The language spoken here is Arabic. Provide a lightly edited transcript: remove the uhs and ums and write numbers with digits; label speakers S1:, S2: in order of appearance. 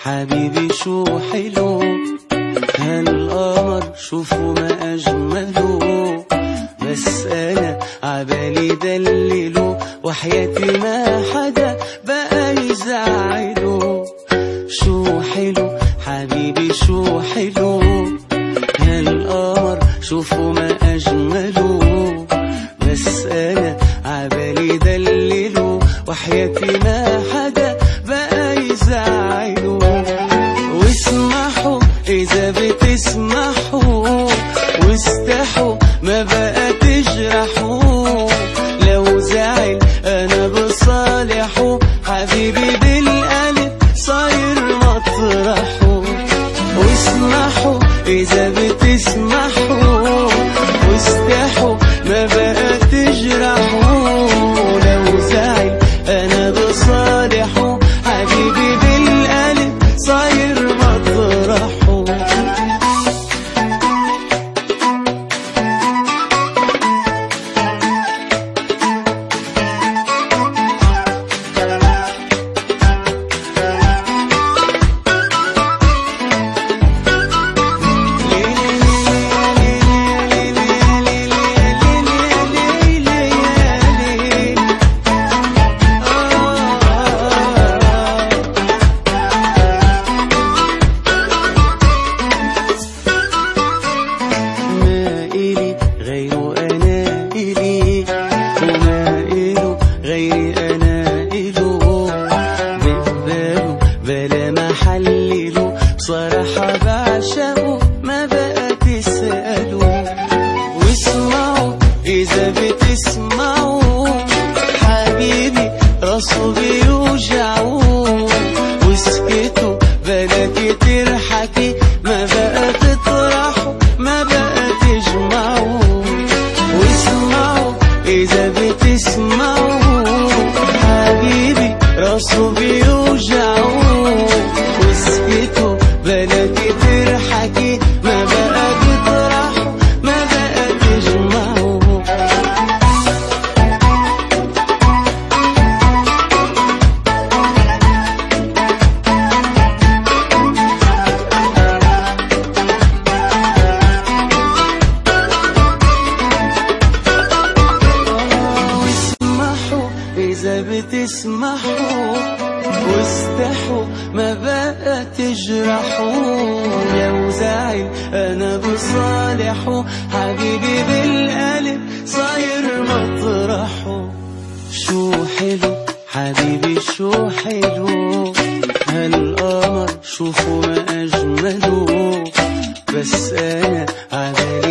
S1: حبيبي شو حلو، هالقمر شوفوا ما أجمله، بس أنا عبالي دلله، وحياتي ما حدا بقى يزعله. شو حلو حبيبي شو حلو، هالقمر شوفوا ما أجمله، بس أنا عبالي دلله، وحياتي ما حدا بقى يزعله. واسمحوا إذا بتسمحوا، واستحوا ما بقى تجرحوا، لو زعل أنا بصالحه، حبيبي بالقلب صاير مطرحه. واسمحوا إذا بتسمحوا، واستحوا ما بقى تجرحوا، لو زعل أنا بصالحه، حبيبي بالقلب صاير مطرحه. بصراحة بعشقه ما بقى تسأله. واسمعوا إذا بتسمعوا، حبيبي راسه بيوجعوا، واسكتوا بلا كتير حكي، ما بقى تطرحوا ما بقى تجمعوا. واسمعوا إذا بتسمعوا، حبيبي راسه بيوجعوا، واسكتوا بلا كتير حكي، ما بقى تطرحوا ما بقى تجمعوا. واسمحوا إذا بتسمحوا، واستحوا ما بقى تجرحوا، لو زعل أنا بصالحه، حبيبي بالقلب صاير مطرحه. شو حلو حبيبي شو حلو، هالقمر شوفوا ما أجمله، بس أنا عبالي